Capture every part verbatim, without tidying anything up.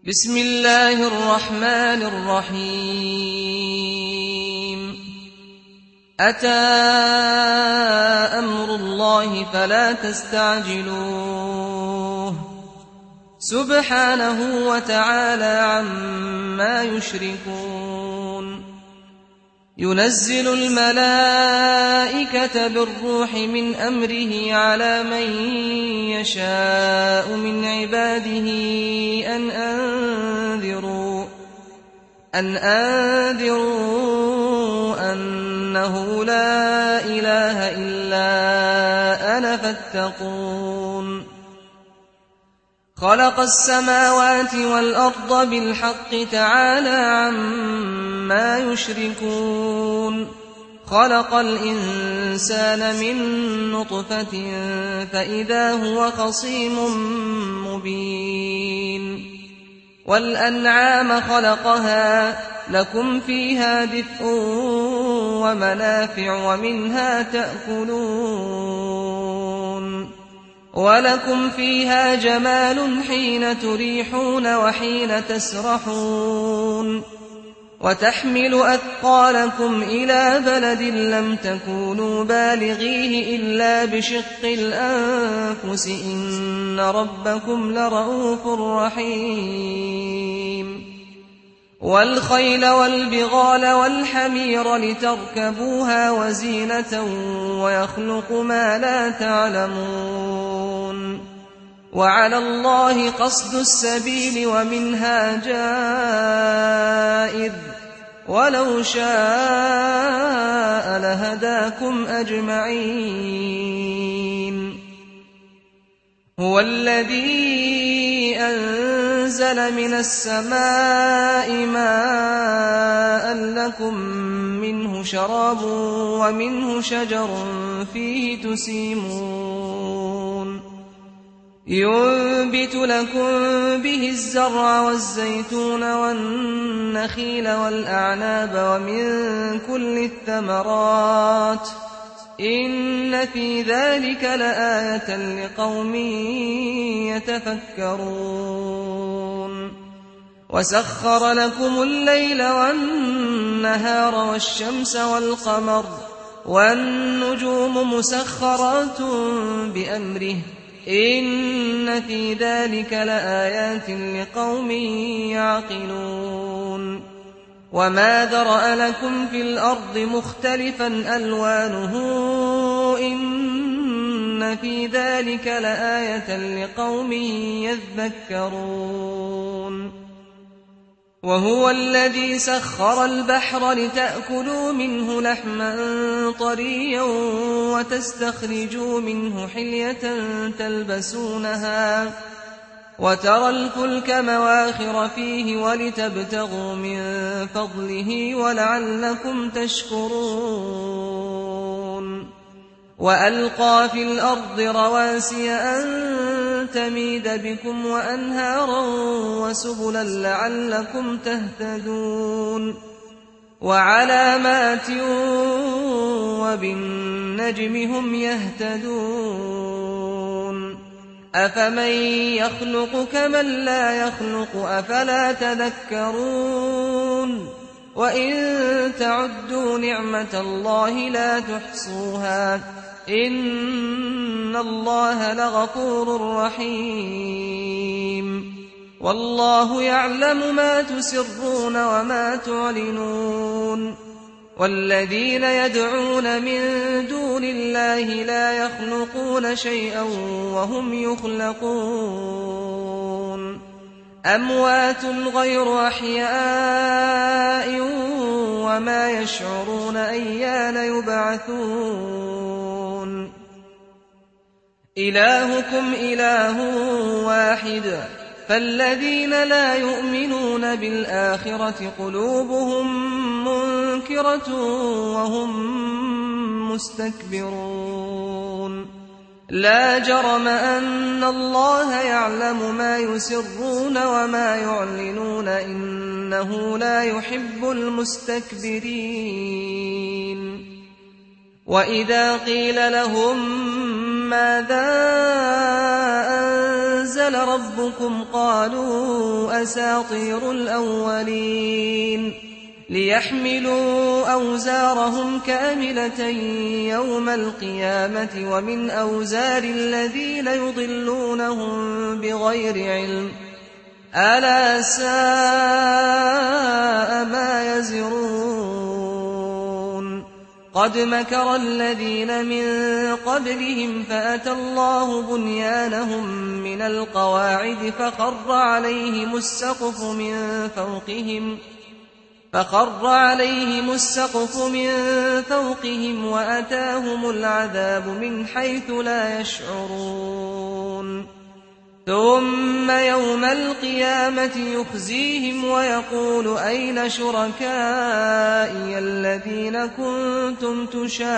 بسم الله الرحمن الرحيم أتى أمر الله فلا تستعجلوه سبحانه وتعالى عما يشركون ينزل الملائكة بالروح من أمره على من يشاء من عباده أن أنذروا أن أنذروا أنه لا إله إلا أنا فاتقون خلق السماوات والأرض بالحق تعالى عما يشركون خلق الإنسان من نطفة فإذا هو خصيم مبين والأنعام خلقها لكم فيها دفء ومنافع ومنها تأكلون ولكم فيها جمال حين تريحون وحين تسرحون وتحمل أثقالكم إلى بلد لم تكونوا بالغيه إلا بشق الأنفس إن ربكم لرءوف رحيم والخيل والبغال والحمير لتركبوها وزينة ويخلق ما لا تعلمون وعلى الله قصد السبيل ومنها جائر ولو شاء لهداكم أجمعين هو الذي أنزل من السماء ماء لكم منه شراب ومنه شجر فيه تسيمون ينبت لكم به الزرع والزيتون والنخيل والأعناب ومن كل الثمرات إن في ذلك لآية لقوم يتفكرون وسخر لكم الليل والنهار والشمس والقمر والنجوم مسخرات بأمره إن في ذلك لآيات لقوم يعقلون وما ذرأ لكم في الأرض مختلفا ألوانه إن في ذلك لآية لقوم يذكرون وهو الذي سخر البحر لتأكلوا منه لحما طريا وتستخرجوا منه حلية تلبسونها وترى الفلك مواخر فيه ولتبتغوا من فضله ولعلكم تشكرون وألقى في الأرض رواسي أن تميد بكم وأنهارا وسبلا لعلكم تهتدون وعلامات وبالنجم هم يهتدون أفمن يخلق كمن لا يخلق أفلا تذكرون وإن تعدوا نعمة الله لا تحصوها إن الله لغفور رحيم والله يعلم ما تسرون وما تعلنون والذين يدعون من دون الله لا يخلقون شيئا وهم يخلقون أموات غير أحياء وما يشعرون أيان يبعثون إلهكم إله واحد فالذين لا يؤمنون بالآخرة قلوبهم منكرة وهم مستكبرون لا جرم أن الله يعلم ما يسرون وما يعلنون إنه لا يحب المستكبرين وإذا قيل لهم ماذا أنزل أنزل ربكم قالوا أساطير الأولين ليحملوا أوزارهم كاملة يوم القيامة ومن أوزار الذين يضلونهم بغير علم ألا ساء ما يزرون قد مكر الذين من قبلهم فأتى الله بنيانهم من القواعد فخر عليهم السقف من فوقهم فخر عليهم السقف من فوقهم وأتاهم العذاب من حيث لا يشعرون ثم يوم القيامة يخزيهم ويقول أين شركائي الذين كنتم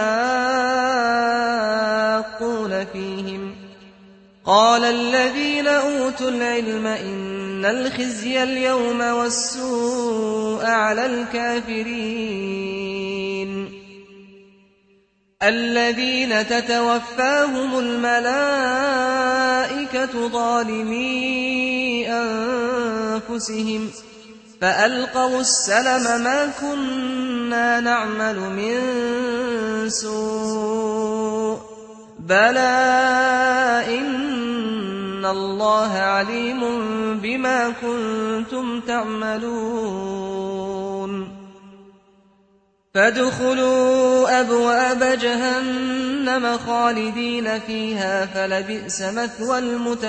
تشاقون فيهم قال الذين أوتوا العلم إن الخزي اليوم والسوء على الكافرين الذين تتوفاهم الملائكة ظالمي أنفسهم فألقوا السلم ما كنا نعمل من سوء بلى إن الله عليم بما كنتم تعملون فادخلوا أبواب جهنم خالدين فيها فلبئس مثوى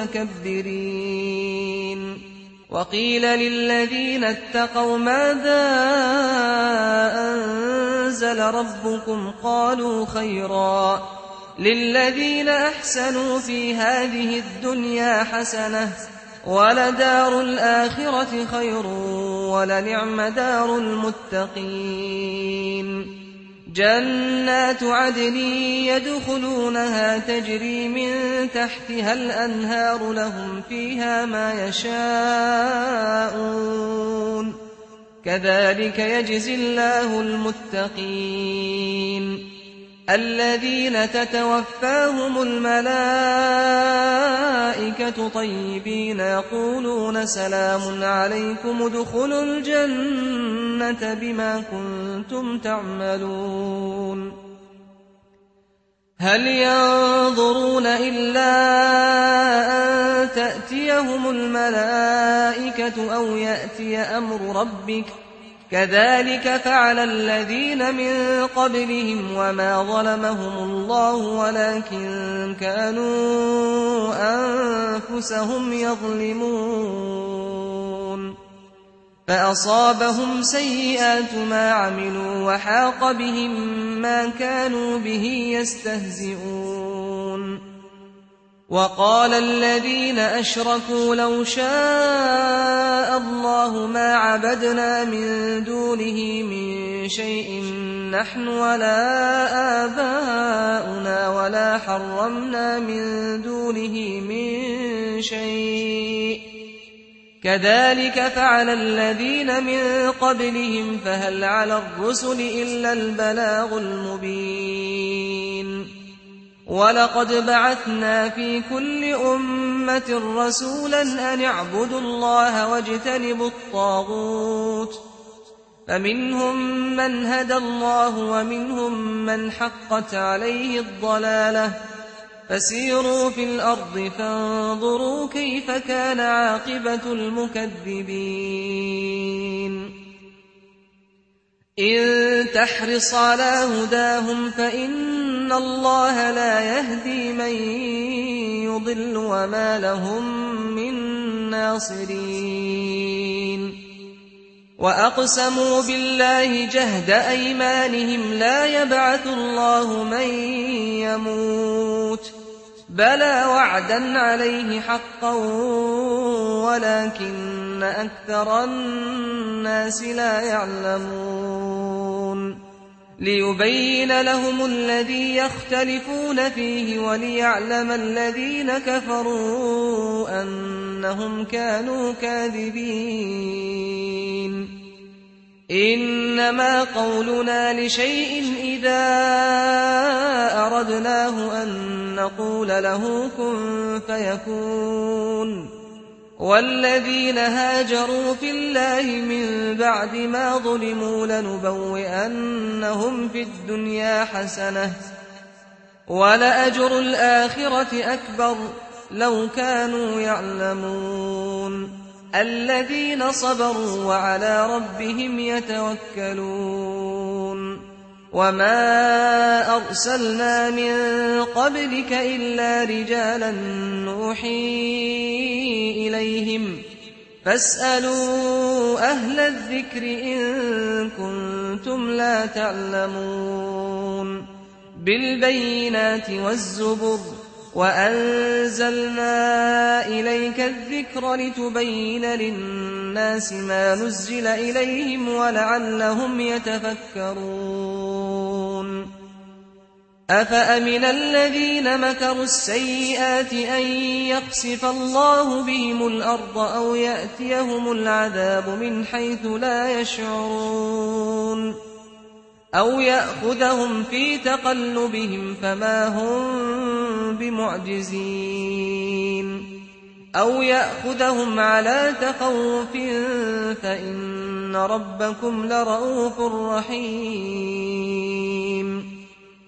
المتكبرين وقيل للذين اتقوا ماذا أنزل ربكم قالوا خيرا للذين أحسنوا في هذه الدنيا حسنة ولدار الآخرة خير ولنعم دار المتقين جنات عدن يدخلونها تجري من تحتها الأنهار لهم فيها ما يشاءون كذلك يجزي الله المتقين الذين تتوفاهم الملائكة طيبين يقولون سلام عليكم ادخلوا الجنة بما كنتم تعملون هل ينظرون إلا أن تأتيهم الملائكة أو يأتي أمر ربك كذلك فعل الذين من قبلهم وما ظلمهم الله ولكن كانوا أنفسهم يظلمون فأصابهم سيئات ما عملوا وحاق بهم ما كانوا به يستهزئون وقال الذين أشركوا لو شاء الله ما عبدنا من دونه من شيء نحن ولا آباؤنا ولا حرمنا من دونه من شيء كذلك فعل الذين من قبلهم فهل على الرسل إلا البلاغ المبين ولقد بعثنا في كل أمة رسولا أن اعبدوا الله واجتنبوا الطاغوت فمنهم من هدى الله ومنهم من حقت عليه الضلالة فسيروا في الأرض فانظروا كيف كان عاقبة المكذبين إن تحرص على هداهم فإن الله لا يهدي من يضل وما لهم من ناصرين وأقسموا بالله جهد أيمانهم لا يبعث الله من يموت بلى وعدا عليه حقا ولكن أكثر الناس لا يعلمون ليبين لهم الذي يختلفون فيه وليعلم الذين كفروا أنهم كانوا كاذبين إنما قولنا لشيء إذا أردناه أن نقول له كن فيكون. والذين هاجروا في الله من بعد ما ظلموا لنبوئنهم في الدنيا حسنة ولأجر الآخرة أكبر لو كانوا يعلمون. الذين صبروا وعلى ربهم يتوكلون. وما أرسلنا من قبلك إلا رجالا نوحي إليهم فاسألوا أهل الذكر إن كنتم لا تعلمون. بالبينات والزبر وأنزلنا إليك الذكر لتبين للناس ما نزل إليهم ولعلهم يتفكرون. أفأمن الذين مكروا السيئات أن يخسف الله بهم الأرض أو يأتيهم العذاب من حيث لا يشعرون أو يأخذهم في تقلبهم فما هم بمعجزين أو يأخذهم على تخوف فإن ربكم لرؤوف رحيم.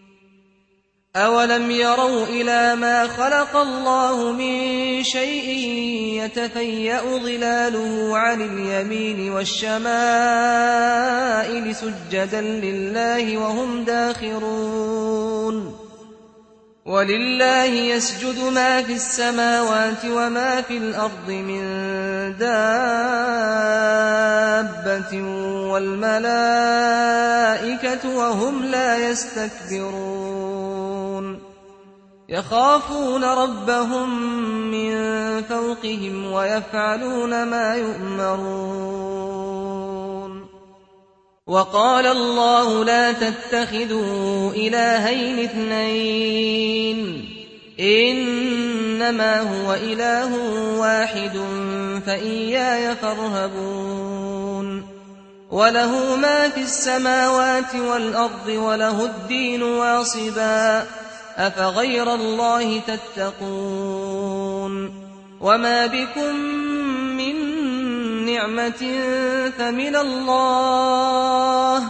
أولم يروا إلى ما خلق الله من شيء يتفيأ ظلاله عن اليمين والشمائل سجدا لله وهم داخرون. ولله يسجد ما في السماوات وما في الأرض من دابة والملائكة وهم لا يستكبرون. يخافون ربهم من فوقهم ويفعلون ما يؤمرون. وقال الله لا تتخذوا إلهين اثنين إنما هو إله واحد فإياي فارهبون. وله ما في السماوات والأرض وله الدين واصبا أفغير الله تتقون. وما بكم من نعمة فمن الله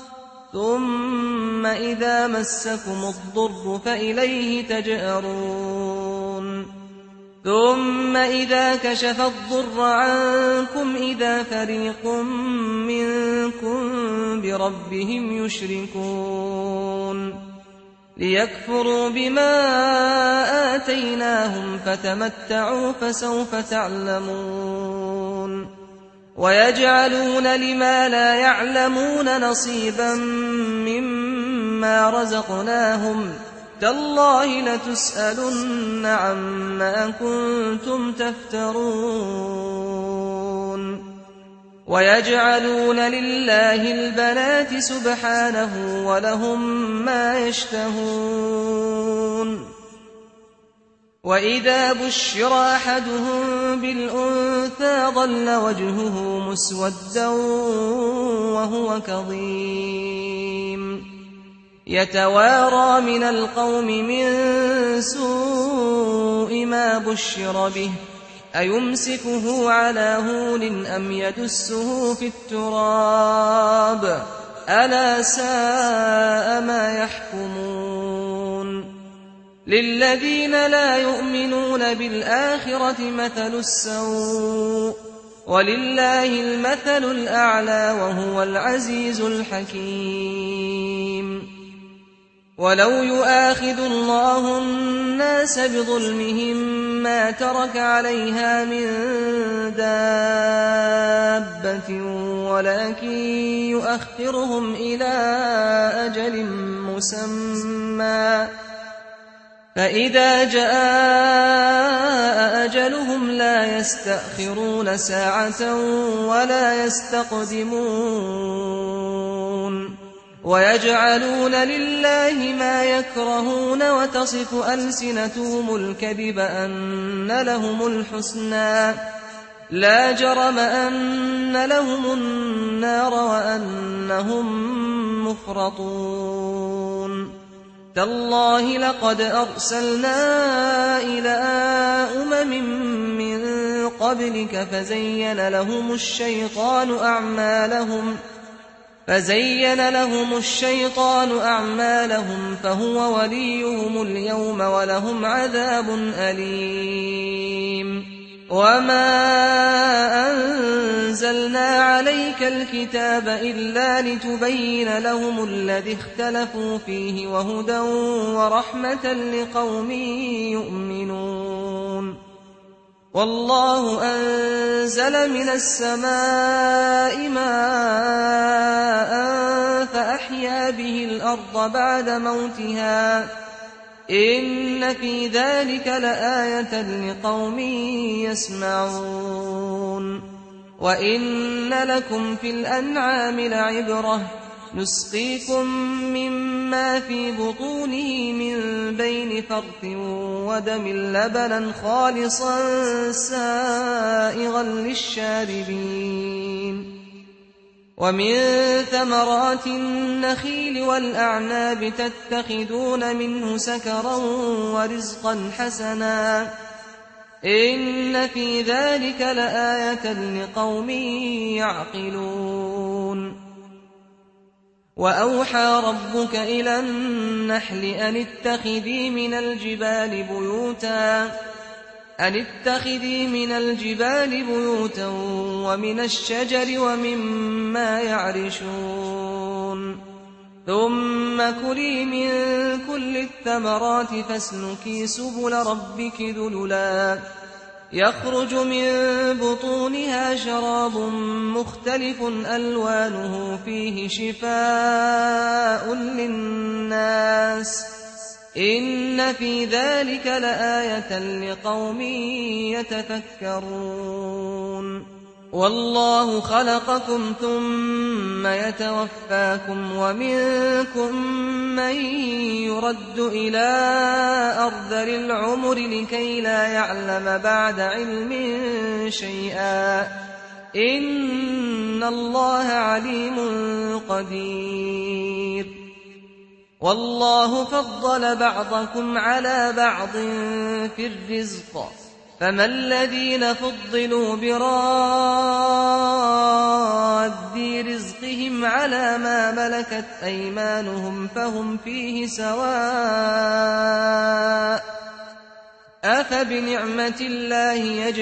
ثم إذا مسكم الضر فإليه تجأرون. ثم إذا كشف الضر عنكم إذا فريق منكم بربهم يشركون. ليكفروا بما آتيناهم فتمتعوا فسوف تعلمون. ويجعلون لما لا يعلمون نصيبا مما رزقناهم تالله لتسألن عما كنتم تفترون. ويجعلون لله البنات سبحانه ولهم ما يشتهون. وإذا بشر أحدهم بالأنثى ظل وجهه مسودا وهو كظيم يتوارى من القوم من سوء ما بشر به أيمسكه على هون أم يدسه في التراب ألا ساء ما يحكمون. للذين لا يؤمنون بالآخرة مثل السوء ولله المثل الأعلى وهو العزيز الحكيم. ولو يؤاخذ الله الناس بظلمهم ما ترك عليها من دابة ولكن يؤخرهم إلى أجل مسمى فإذا جاء أجلهم لا يستأخرون ساعة ولا يستقدمون. ويجعلون لله ما يكرهون وتصف ألسنتهم الكذب أن لهم الحسنى لا جرم أن لهم النار وأنهم مفرطون. تالله لقد أرسلنا إلى أمم من قبلك فزين لهم الشيطان أعمالهم فزين لهم الشيطان أعمالهم فهو وليهم اليوم ولهم عذاب أليم وما أنزلنا عليك الكتاب إلا لتبين لهم الذي اختلفوا فيه وهدى ورحمة لقوم يؤمنون والله أنزل من السماء ماء فأحيا به الأرض بعد موتها إن في ذلك لآية لقوم يسمعون وإن لكم في الأنعام لعبرة نسقيكم مما في بطونه من بين فرث ودم لبنا خالصا سائغا للشاربين ومن ثمرات النخيل والأعناب تتخذون منه سكرا ورزقا حسنا إن في ذلك لآية لقوم يعقلون وأوحى ربك إلى النحل أن اتخذي من الجبال بيوتا أن اتخذي من الجبال بيوتا ومن الشجر ومما يعرشون ثم كلي من كل الثمرات فاسلكي سبل ربك ذللا يخرج من بطونها شراب مختلف ألوانه فيه شفاء للناس إن في ذلك لآية لقوم يتفكرون والله خلقكم ثم يتوفاكم ومنكم من يرد إلى أرذل العمر لكي لا يعلم بعد علم شيئا إن الله عليم قدير والله فضل بعضكم على بعض في الرزق فما الذين فضلوا براد رزقهم على ما ملكت أيمانهم فهم فيه سواء أفبنعمة الله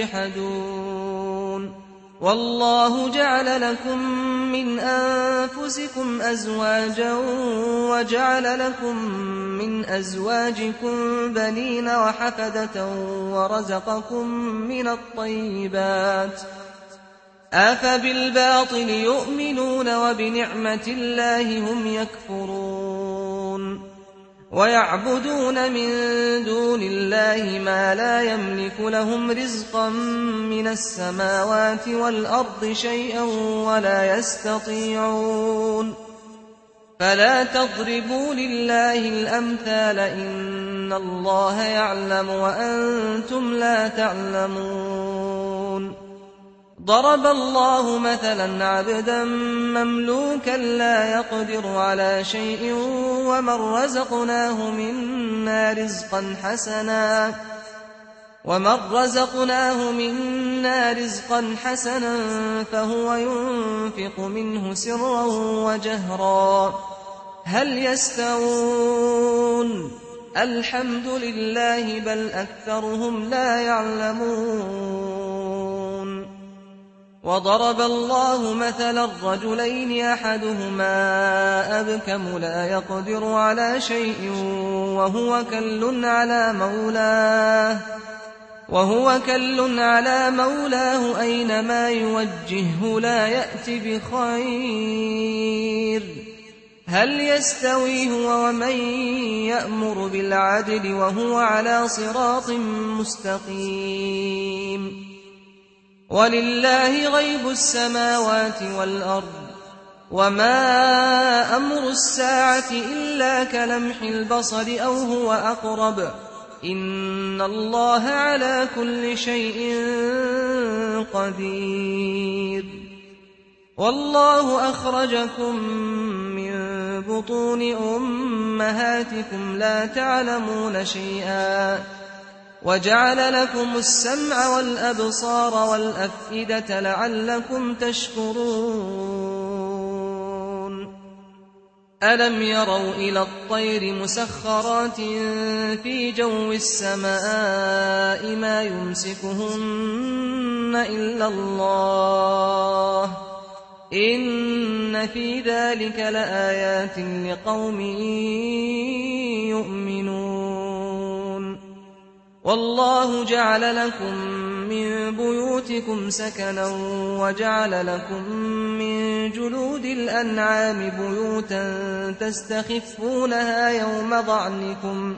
يجحدون والله جعل لكم من أنفسكم أزواجا وجعل لكم من أزواجكم بنين وحفدة ورزقكم من الطيبات أفبالباطل يؤمنون وبنعمة الله هم يكفرون ويعبدون من دون الله ما لا يملك لهم رزقا من السماوات والأرض شيئا ولا يستطيعون فلا تضربوا لله الأمثال إن الله يعلم وأنتم لا تعلمون ضرب الله مثلا عبدا مملوكا لا يقدر على شيء ومن رزقناه منا رزقا حسنا ومن رزقناه منا رزقا حسنا فهو ينفق منه سرا وجهرا هل يستوون الحمد لله بل أكثرهم لا يعلمون وضرب الله مثلا الرجلين أحدهما أبكم لا يقدر على شيء وهو كل على مولاه وهو كل على مولاه أينما يوجهه لا يأتي بخير هل يستوي هو ومن يأمر بالعدل وهو على صراط مستقيم ولله غيب السماوات والأرض وما أمر الساعة إلا كلمح البصر أو هو أقرب إن الله على كل شيء قدير والله أخرجكم من بطون أمهاتكم لا تعلمون شيئا وجعل لكم السمع والأبصار والأفئدة لعلكم تشكرون ألم يروا إلى الطير مسخرات في جو السماء ما يمسكهن إلا الله إن في ذلك لآيات لقوم يؤمنون والله جعل لكم من بيوتكم سكنا وجعل لكم من جلود الأنعام بيوتا تستخفونها يوم ضعنكم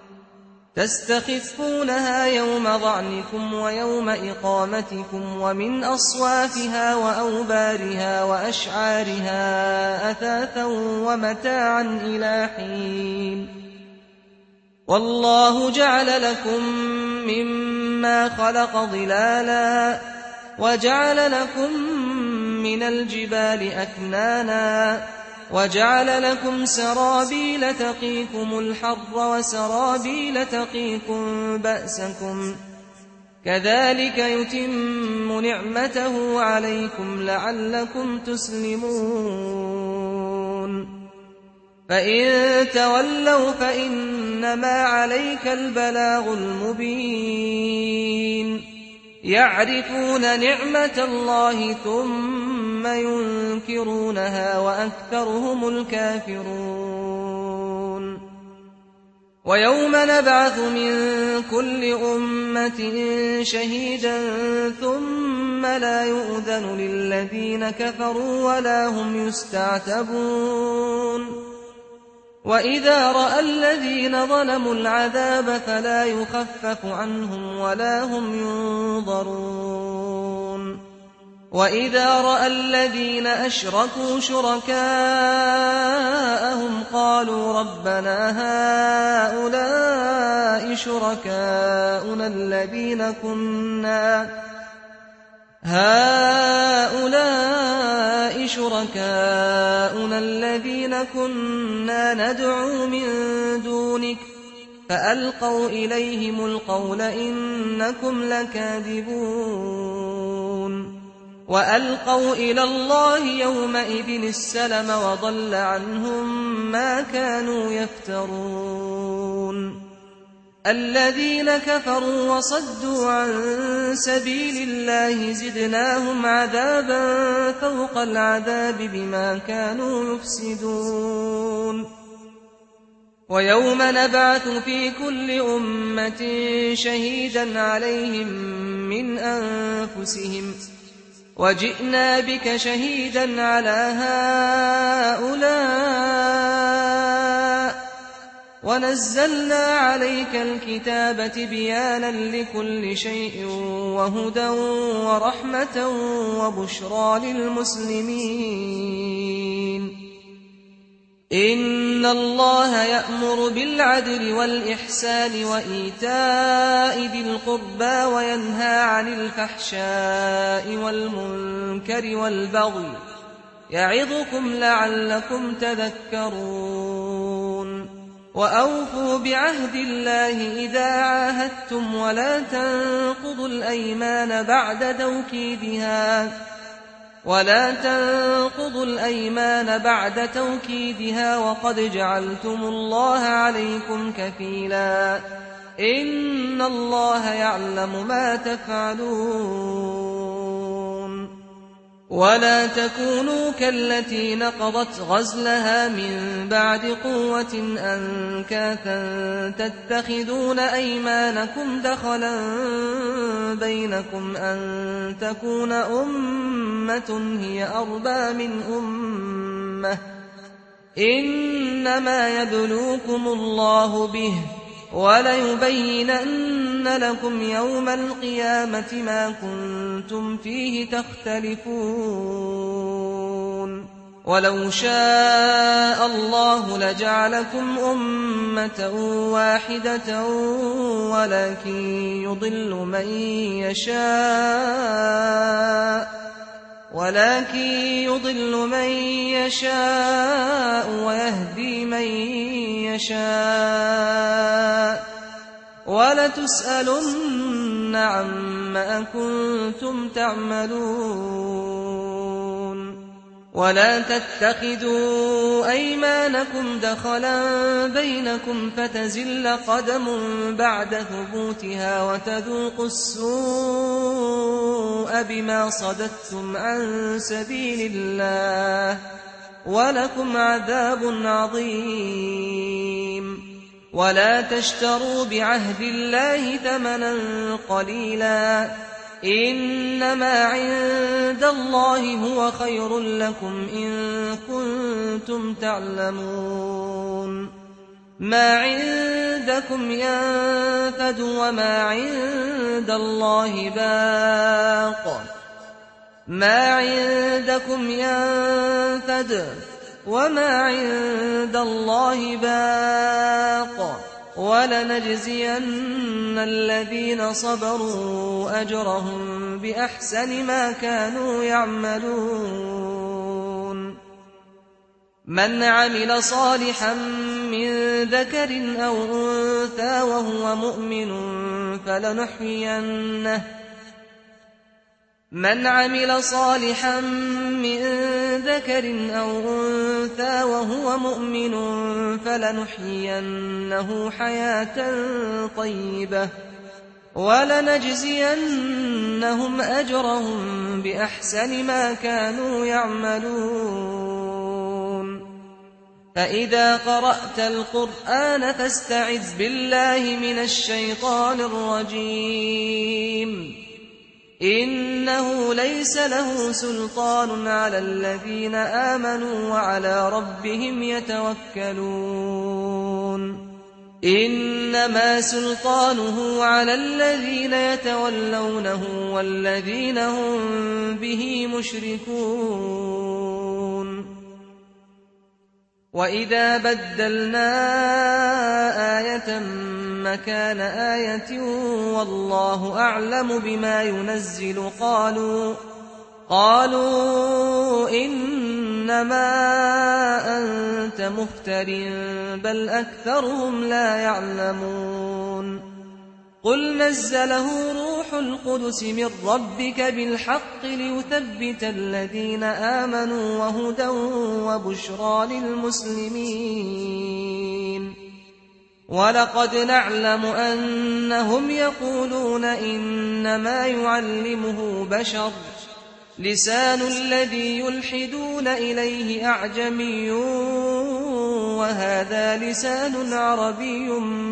تستخفونها يوم ضعنكم ويوم إقامتكم ومن أصوافها وأوبارها وأشعارها أثاثا ومتاعا إلى حين والله جعل لكم مما خلق ظلالا وجعل لكم من الجبال أكنانا وجعل لكم سرابيل تقيكم الحر وسرابيل تقيكم بأسكم كذلك يتم نعمته عليكم لعلكم تسلمون فإن تولوا فإنما عليك البلاغ المبين يعرفون نعمة الله ثم ينكرونها وأكثرهم الكافرون ويوم نبعث من كل أمة شهيدا ثم لا يؤذن للذين كفروا ولا هم يستعتبون وإذا رأى الذين ظلموا العذاب فلا يخفف عنهم ولا هم ينظرون وإذا رأى الذين أشركوا شركاءهم قالوا ربنا هؤلاء شركاؤنا الذين كنا هؤلاء شركاؤنا الذين كنا ندعو من دونك فألقوا إليهم القول إنكم لكاذبون وألقوا إلى الله يومئذ السلم وضل عنهم ما كانوا يفترون الذين كفروا وصدوا عن سبيل الله زدناهم عذابا فوق العذاب بما كانوا يفسدون ويوم نبعث في كل أمة شهيدا عليهم من أنفسهم وجئنا بك شهيدا على هؤلاء ونزلنا عليك الكتاب تبيانا لكل شيء وهدى ورحمة وبشرى للمسلمين إن الله يأمر بالعدل والإحسان وإيتاء ذي القربى وينهى عن الفحشاء والمنكر والبغي يعظكم لعلكم تذكرون وأوفوا بعهد الله إذا عاهدتم ولا تنقضوا الأيمان بعد توكيدها ولا تنقضوا الأيمان بعد توكيدها وقد جعلتم الله عليكم كفيلا إن الله يعلم ما تفعلون ولا تكونوا كالتي نقضت غزلها من بعد قوة أنكاثا تتخذون أيمانكم دخلا بينكم أن تكون أمة هي أربى من أمة إنما يبلوكم الله به وليبينن لكم يوم القيامة ما كنتم فيه تختلفون ولو شاء الله لجعلكم أمة واحدة ولكن يضل من يشاء ولكن يضل من يشاء ويهدي من يشاء ولتسألن عما كنتم تعملون ولا تتخذوا أيمانكم دخلا بينكم فتزل قدم بعد ثبوتها وتذوقوا السوء بما صددتم عن سبيل الله ولكم عذاب عظيم ولا تشتروا بعهد الله ثمنا قليلا إنما عند الله هو خير لكم إن كنتم تعلمون ما عندكم ينفد وما عند الله باق ما عندكم ينفد وما عند الله باق ولنجزين الذين صبروا أجرهم بأحسن ما كانوا يعملون من عمل صالحا من ذكر أو أنثى وهو مؤمن فلنحيينه من عمل صالحا من ذكر أو أنثى وهو مؤمن فلنحيينه حياة طيبة ولنجزينهم أجرهم بأحسن ما كانوا يعملون فإذا قرأت القرآن فاستعذ بالله من الشيطان الرجيم إنه ليس له سلطان على الذين آمنوا وعلى ربهم يتوكلون إنما سلطانه على الذين يتولونه والذين هم به مشركون وإذا بدلنا آية مكان آية والله أعلم بما ينزل قالوا قالوا إنما أنت مفتر بل أكثرهم لا يعلمون قل نزله روح القدس من ربك بالحق ليثبت الذين آمنوا وهدى وبشرى للمسلمين ولقد نعلم أنهم يقولون إنما يعلمه بشر لسان الذي يلحدون إليه أعجمي وهذا لسان عربي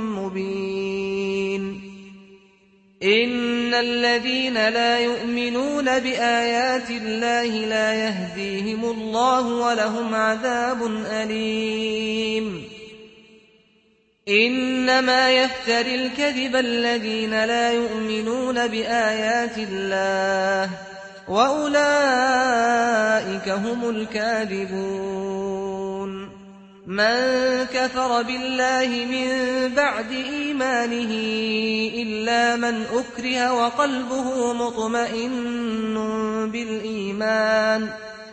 مبين إن الذين لا يؤمنون بآيات الله لا يهديهم الله ولهم عذاب أليم إنما يفتري الكذب الذين لا يؤمنون بآيات الله وأولئك هم الكاذبون من كفر بالله من بعد إيمانه إلا من أكره وقلبه مطمئن بالإيمان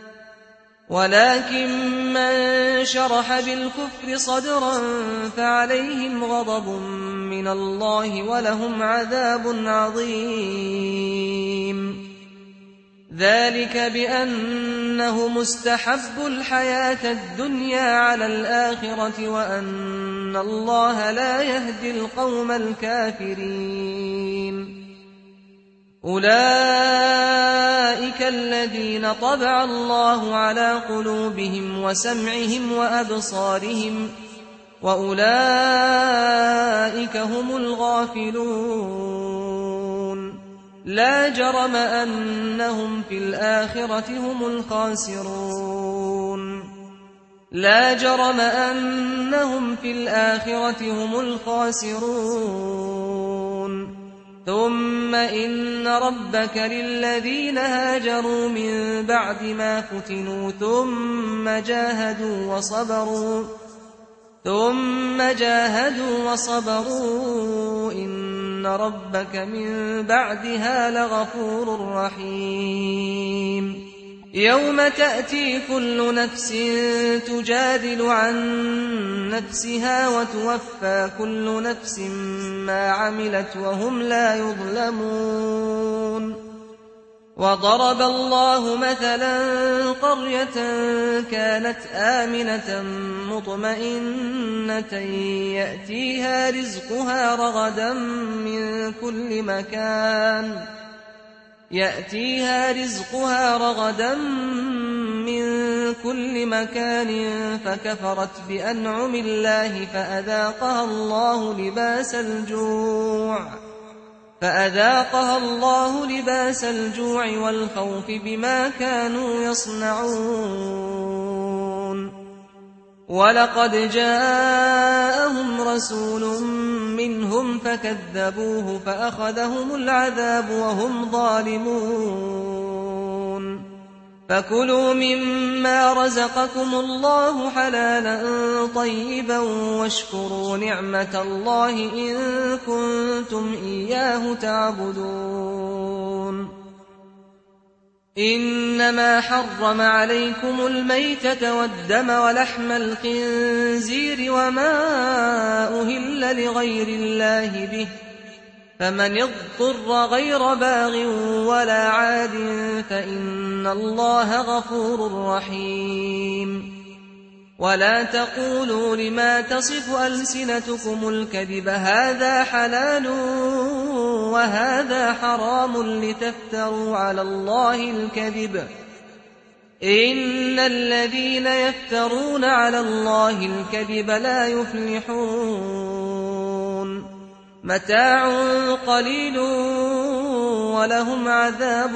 ولكن من شرح بالكفر صدرا فعليهم غضب من الله ولهم عذاب عظيم ذلك بأنه مستحب الحياة الدنيا على الآخرة وأن الله لا يهدي القوم الكافرين أولئك الذين طبع الله على قلوبهم وسمعهم وأبصارهم وأولئك هم الغافلون لا جرم أنهم في الآخرة هم الخاسرون لا جرم أنهم في الآخرة هم الخاسرون ثم إن ربك للذين هاجروا من بعد ما فتنوا ثم جاهدوا وصبروا ثم جاهدوا وصبروا إن ربك من بعدها لغفور رحيم يوم تأتي كل نفس تجادل عن نفسها وتوفى كل نفس ما عملت وهم لا يظلمون. وضرب الله مثلا قرية كانت آمنة مطمئنة يأتيها رزقها رغدا من كل مكان يأتيها رزقها رغدا من كل مكان فكفرت بأنعم الله فأذاقها الله لباس الجوع فأذاقها الله لباس الجوع والخوف بما كانوا يصنعون. ولقد جاءهم رسول منهم فكذبوه فأخذهم العذاب وهم ظالمون. فكلوا مما رزقكم الله حلالا طيبا واشكروا نعمة الله إن كنتم إياه تعبدون. إنما حرم عليكم الميتة والدم ولحم الخنزير وما أهل لغير الله به فمن اضطر غير باغ ولا عاد فإن الله غفور رحيم. ولا تقولوا لما تصف ألسنتكم الكذب هذا حلال وهذا حرام لتفتروا على الله الكذب إن الذين يفترون على الله الكذب لا يفلحون. متاع قليل ولهم عذاب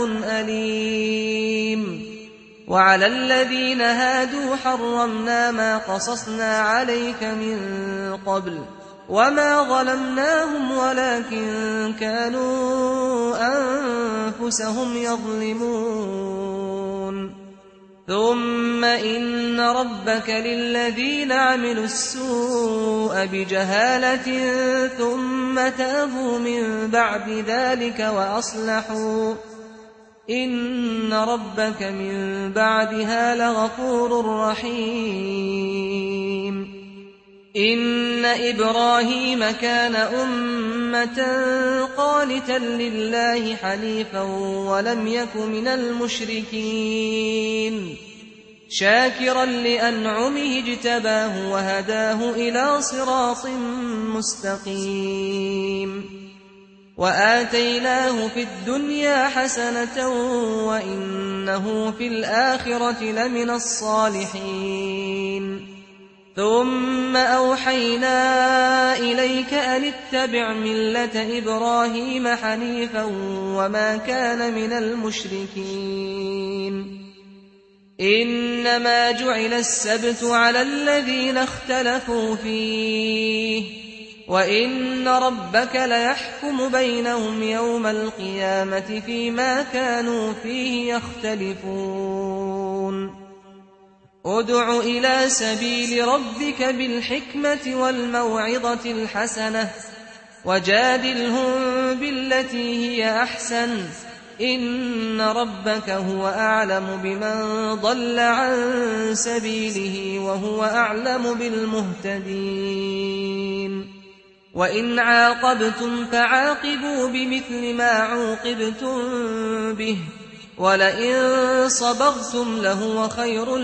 أليم. وعلى الذين هادوا حرمنا ما قصصنا عليك من قبل وما ظلمناهم ولكن كانوا أنفسهم يظلمون. ثم إن ربك للذين عملوا السوء بجهالة ثم تابوا من بعد ذلك وأصلحوا إن ربك من بعدها لغفور رحيم. إن إبراهيم كان أمة قانتا لله حنيفا ولم يك من المشركين شاكرا لأنعمه اجتباه وهداه إلى صراط مستقيم. وآتيناه في الدنيا حسنة وإنه في الآخرة لمن الصالحين. ثم أوحينا إليك أن اتبع ملة إبراهيم حنيفا وما كان من المشركين. إنما جعل السبت على الذين اختلفوا فيه وإن ربك ليحكم بينهم يوم القيامة فيما كانوا فيه يختلفون. ادع إلى سبيل ربك بالحكمة والموعظة الحسنة وجادلهم بالتي هي أحسن إن ربك هو أعلم بمن ضل عن سبيله وهو أعلم بالمهتدين. وإن عاقبتم فعاقبوا بمثل ما عوقبتم به ولئن صبرتم لهو خير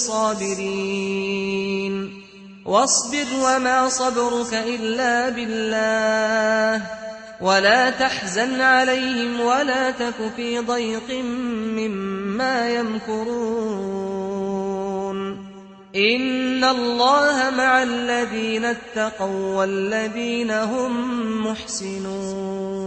للصابرين. واصبر وما صبرك إلا بالله ولا تحزن عليهم ولا تك في ضيق مما يمكرون. إن الله مع الذين اتقوا والذين هم محسنون.